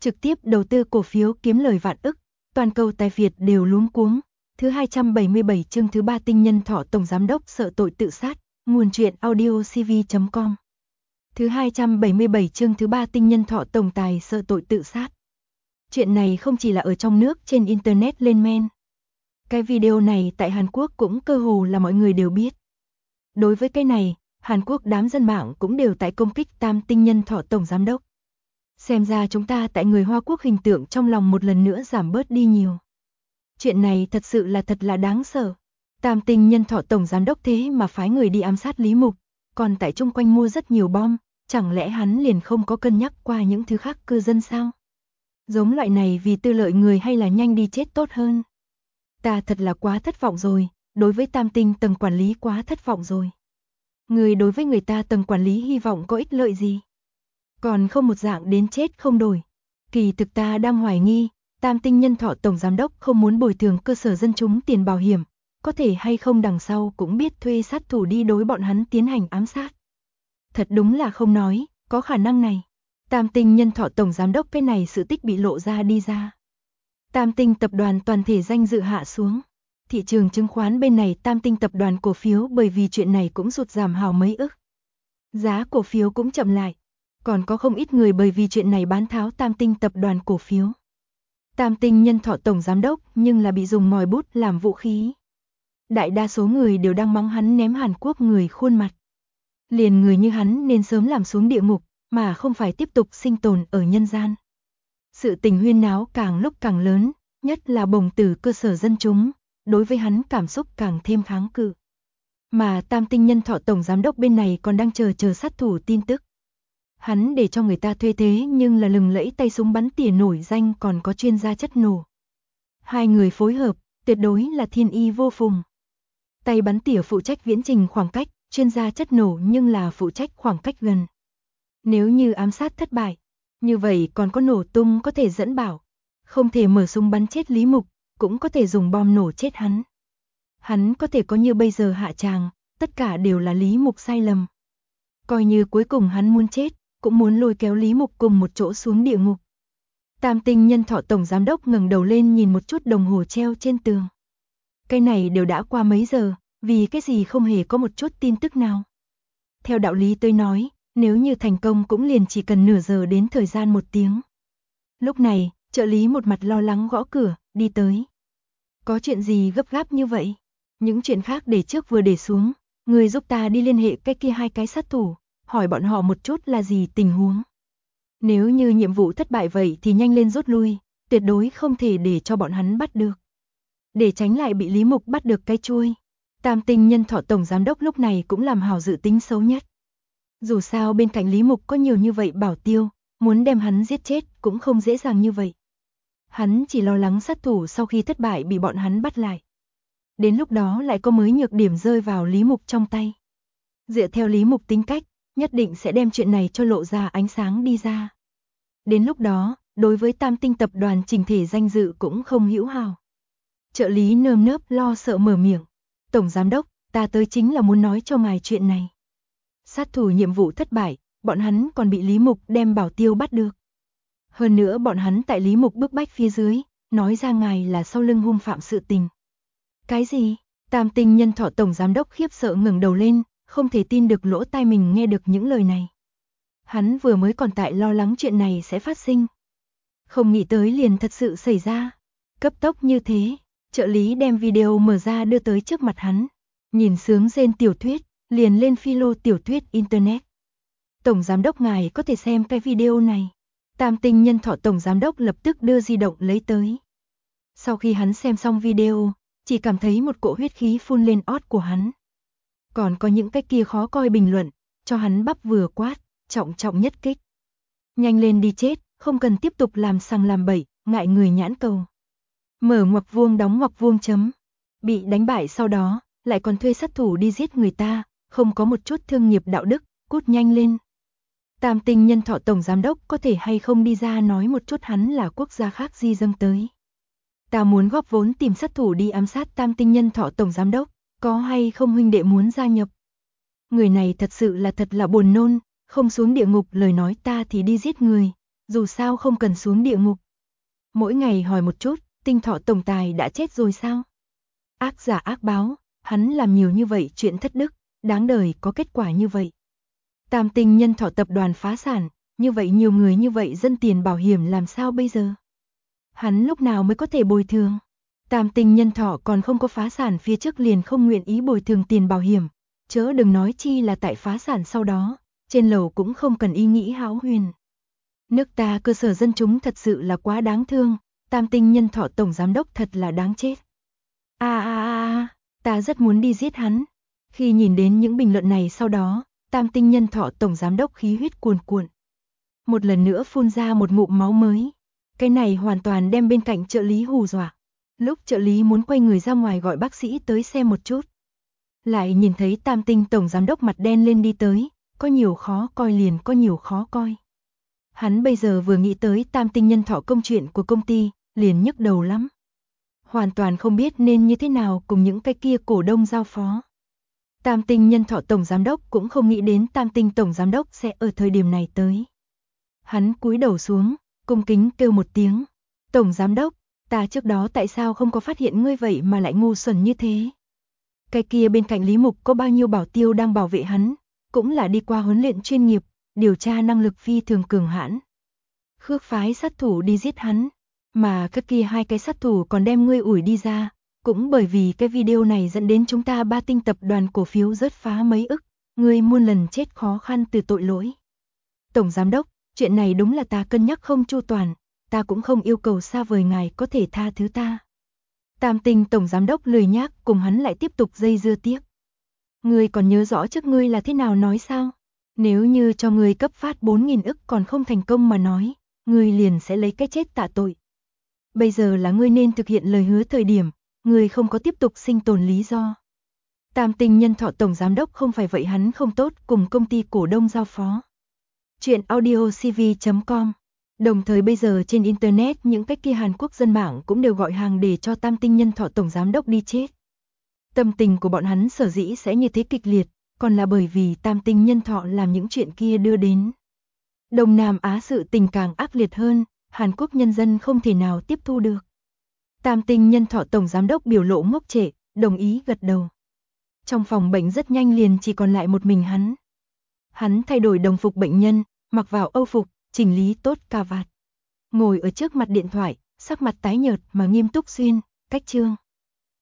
trực tiếp đầu tư cổ phiếu kiếm lời vạn ức, toàn cầu tài Việt đều luống cuống. Thứ 277 chương thứ 3 Tinh Nhân Thọ tổng giám đốc sợ tội tự sát, nguồn truyện audiocv.com. Thứ 277 chương thứ 3 Tinh Nhân Thọ tổng tài sợ tội tự sát. Chuyện này không chỉ là ở trong nước, trên internet lên men. Cái video này tại Hàn Quốc cũng cơ hồ là mọi người đều biết. Đối với cái này, Hàn Quốc đám dân mạng cũng đều tại công kích Tam Tinh Nhân Thọ tổng giám đốc. Xem ra chúng ta tại người Hoa Quốc hình tượng trong lòng một lần nữa giảm bớt đi nhiều. Chuyện này thật là đáng sợ. Tam Tinh Nhân Thọ tổng giám đốc thế mà phái người đi ám sát Lý Mục, còn tại chung quanh mua rất nhiều bom, chẳng lẽ hắn liền không có cân nhắc qua những thứ khác cư dân sao? Giống loại này vì tư lợi người hay là nhanh đi chết tốt hơn? Ta thật là quá thất vọng rồi, đối với Tam Tinh tầng quản lý quá thất vọng rồi. Người đối với người ta tầng quản lý hy vọng có ích lợi gì? Còn không một dạng đến chết không đổi. Kỳ thực ta đang hoài nghi, Tam Tinh Nhân Thọ tổng giám đốc không muốn bồi thường cơ sở dân chúng tiền bảo hiểm, có thể hay không đằng sau cũng biết thuê sát thủ đi đối bọn hắn tiến hành ám sát. Thật đúng là không nói, có khả năng này. Tam Tinh Nhân Thọ tổng giám đốc cái này sự tích bị lộ ra đi ra. Tam Tinh tập đoàn toàn thể danh dự hạ xuống. Thị trường chứng khoán bên này Tam Tinh tập đoàn cổ phiếu bởi vì chuyện này cũng sụt giảm hào mấy ức. Giá cổ phiếu cũng chậm lại. Còn có không ít người bởi vì chuyện này bán tháo Tam Tinh tập đoàn cổ phiếu. Tam Tinh Nhân Thọ tổng giám đốc nhưng là bị dùng ngòi bút làm vũ khí. Đại đa số người đều đang mắng hắn ném Hàn Quốc người khuôn mặt. Liền người như hắn nên sớm làm xuống địa ngục, mà không phải tiếp tục sinh tồn ở nhân gian. Sự tình huyên náo càng lúc càng lớn, nhất là bồng tử cơ sở dân chúng, đối với hắn cảm xúc càng thêm kháng cự. Mà Tam Tinh Nhân Thọ tổng giám đốc bên này còn đang chờ sát thủ tin tức. Hắn để cho người ta thuê thế nhưng là lừng lẫy tay súng bắn tỉa nổi danh còn có chuyên gia chất nổ. Hai người phối hợp, tuyệt đối là thiên y vô phùng. Tay bắn tỉa phụ trách viễn trình khoảng cách, chuyên gia chất nổ nhưng là phụ trách khoảng cách gần. Nếu như ám sát thất bại, như vậy còn có nổ tung có thể dẫn bảo. Không thể mở súng bắn chết Lý Mục, cũng có thể dùng bom nổ chết hắn. Hắn có thể có như bây giờ hạ tràng, tất cả đều là Lý Mục sai lầm. Coi như cuối cùng hắn muốn chết, cũng muốn lôi kéo Lý Mục cùng một chỗ xuống địa ngục. Tam Tinh Nhân Thọ tổng giám đốc ngẩng đầu lên nhìn một chút đồng hồ treo trên tường. Cái này đều đã qua mấy giờ, vì cái gì không hề có một chút tin tức nào. Theo đạo lý tôi nói, nếu như thành công cũng liền chỉ cần nửa giờ đến thời gian 1 tiếng. Lúc này, trợ lý một mặt lo lắng gõ cửa, đi tới. Có chuyện gì gấp gáp như vậy? Những chuyện khác để trước vừa để xuống, người giúp ta đi liên hệ cái kia 2 cái sát thủ, hỏi bọn họ một chút là gì tình huống. Nếu như nhiệm vụ thất bại vậy thì nhanh lên rút lui, tuyệt đối không thể để cho bọn hắn bắt được. Để tránh lại bị Lý Mục bắt được cái chuôi. Tam Tinh Nhân Thọ tổng giám đốc lúc này cũng làm hào dự tính xấu nhất. Dù sao bên cạnh Lý Mục có nhiều như vậy bảo tiêu, muốn đem hắn giết chết cũng không dễ dàng như vậy. Hắn chỉ lo lắng sát thủ sau khi thất bại bị bọn hắn bắt lại. Đến lúc đó lại có mới nhược điểm rơi vào Lý Mục trong tay. Dựa theo Lý Mục tính cách, nhất định sẽ đem chuyện này cho lộ ra ánh sáng đi ra. Đến lúc đó, đối với Tam Tinh tập đoàn chỉnh thể danh dự cũng không hữu hào. Trợ lý nơm nớp lo sợ mở miệng. Tổng giám đốc, ta tới chính là muốn nói cho ngài chuyện này. Sát thủ nhiệm vụ thất bại, bọn hắn còn bị Lý Mục đem bảo tiêu bắt được. Hơn nữa bọn hắn tại Lý Mục bức bách phía dưới, nói ra ngài là sau lưng hung phạm sự tình. Cái gì? Tam Tinh Nhân Thọ tổng giám đốc khiếp sợ ngẩng đầu lên, không thể tin được lỗ tai mình nghe được những lời này. Hắn vừa mới còn tại lo lắng chuyện này sẽ phát sinh. Không nghĩ tới liền thật sự xảy ra. Cấp tốc như thế, trợ lý đem video mở ra đưa tới trước mặt hắn. Nhìn sướng rên tiểu thuyết, liền lên philo tiểu thuyết internet. Tổng giám đốc ngài có thể xem cái video này. Tam Tinh Nhân Thọ tổng giám đốc lập tức đưa di động lấy tới. Sau khi hắn xem xong video, chỉ cảm thấy một cỗ huyết khí phun lên ót của hắn. Còn có những cái kia khó coi bình luận, cho hắn bắp vừa quát, trọng nhất kích. Nhanh lên đi chết, không cần tiếp tục làm sằng làm bậy, ngại người nhãn cầu. Mở ngoặc vuông đóng ngoặc vuông chấm. Bị đánh bại sau đó, lại còn thuê sát thủ đi giết người ta, không có một chút thương nghiệp đạo đức, cút nhanh lên. Tam Tinh Nhân Thọ tổng giám đốc có thể hay không đi ra nói một chút hắn là quốc gia khác di dâng tới. Ta muốn góp vốn tìm sát thủ đi ám sát Tam Tinh Nhân Thọ tổng giám đốc, có hay không huynh đệ muốn gia nhập? Người này thật là buồn nôn, không xuống địa ngục lời nói ta thì đi giết người, Dù sao không cần xuống địa ngục. Mỗi ngày hỏi một chút, Tinh Thọ tổng tài đã chết rồi sao? Ác giả ác báo, hắn làm nhiều như vậy chuyện thất đức, đáng đời có kết quả như vậy. Tam Tinh Nhân Thọ tập đoàn phá sản, như vậy nhiều người như vậy dân tiền bảo hiểm làm sao bây giờ? Hắn lúc nào mới có thể bồi thường? Tam Tinh Nhân Thọ còn không có phá sản phía trước liền không nguyện ý bồi thường tiền bảo hiểm, chớ đừng nói chi là tại phá sản sau đó, trên lầu cũng không cần ý nghĩ hão huyền. Nước ta cơ sở dân chúng thật sự là quá đáng thương, Tam Tinh Nhân Thọ tổng giám đốc thật là đáng chết. Ta rất muốn đi giết hắn. Khi nhìn đến những bình luận này sau đó, Tam Tinh Nhân Thọ tổng giám đốc khí huyết cuồn cuộn. Một lần nữa phun ra một ngụm máu mới. Cái này hoàn toàn đem bên cạnh trợ lý hù dọa. Lúc trợ lý muốn quay người ra ngoài gọi bác sĩ tới xem một chút, lại nhìn thấy Tam Tinh tổng giám đốc mặt đen lên đi tới, có nhiều khó coi liền có nhiều khó coi. Hắn bây giờ vừa nghĩ tới Tam Tinh Nhân Thọ công chuyện của công ty, liền nhức đầu lắm. Hoàn toàn không biết nên như thế nào cùng những cái kia cổ đông giao phó. Tam Tinh Nhân Thọ tổng giám đốc cũng không nghĩ đến Tam Tinh tổng giám đốc sẽ ở thời điểm này tới. Hắn cúi đầu xuống, cung kính kêu một tiếng, "Tổng giám đốc, ta trước đó tại sao không có phát hiện ngươi vậy mà lại ngu xuẩn như thế?" Cái kia bên cạnh Lý Mục có bao nhiêu bảo tiêu đang bảo vệ hắn, cũng là đi qua huấn luyện chuyên nghiệp, điều tra năng lực phi thường cường hãn. Khước phái sát thủ đi giết hắn, mà các kia hai cái sát thủ còn đem ngươi ủi đi ra, cũng bởi vì cái video này dẫn đến chúng ta Ba Tinh tập đoàn cổ phiếu rớt phá mấy ức, ngươi muôn lần chết khó khăn từ tội lỗi. Tổng giám đốc, chuyện này đúng là ta cân nhắc không chu toàn, ta cũng không yêu cầu xa vời ngài có thể tha thứ ta. Tam Tinh tổng giám đốc lười nhác cùng hắn lại tiếp tục dây dưa tiếp. Ngươi còn nhớ rõ trước ngươi là thế nào nói sao? Nếu như cho ngươi cấp phát 4.000 ức còn không thành công mà nói, ngươi liền sẽ lấy cái chết tạ tội. Bây giờ là ngươi nên thực hiện lời hứa thời điểm, ngươi không có tiếp tục sinh tồn lý do. Tam Tinh Nhân Thọ tổng giám đốc không phải vậy hắn không tốt cùng công ty cổ đông giao phó. Chuyện audiocv.com. Đồng thời bây giờ trên internet những cái kia Hàn Quốc dân mạng cũng đều gọi hàng để cho Tam Tinh Nhân Thọ tổng giám đốc đi chết. Tâm tình của bọn hắn sở dĩ sẽ như thế kịch liệt, còn là bởi vì Tam Tinh Nhân Thọ làm những chuyện kia đưa đến. Đông Nam Á sự tình càng ác liệt hơn, Hàn Quốc nhân dân không thể nào tiếp thu được. Tam Tinh Nhân Thọ tổng giám đốc biểu lộ ngốc trệ, đồng ý gật đầu. Trong phòng bệnh rất nhanh liền chỉ còn lại một mình hắn. Hắn thay đổi đồng phục bệnh nhân, mặc vào âu phục, chỉnh lý tốt cà vạt. Ngồi ở trước mặt điện thoại, sắc mặt tái nhợt mà nghiêm túc xuyên, cách chương.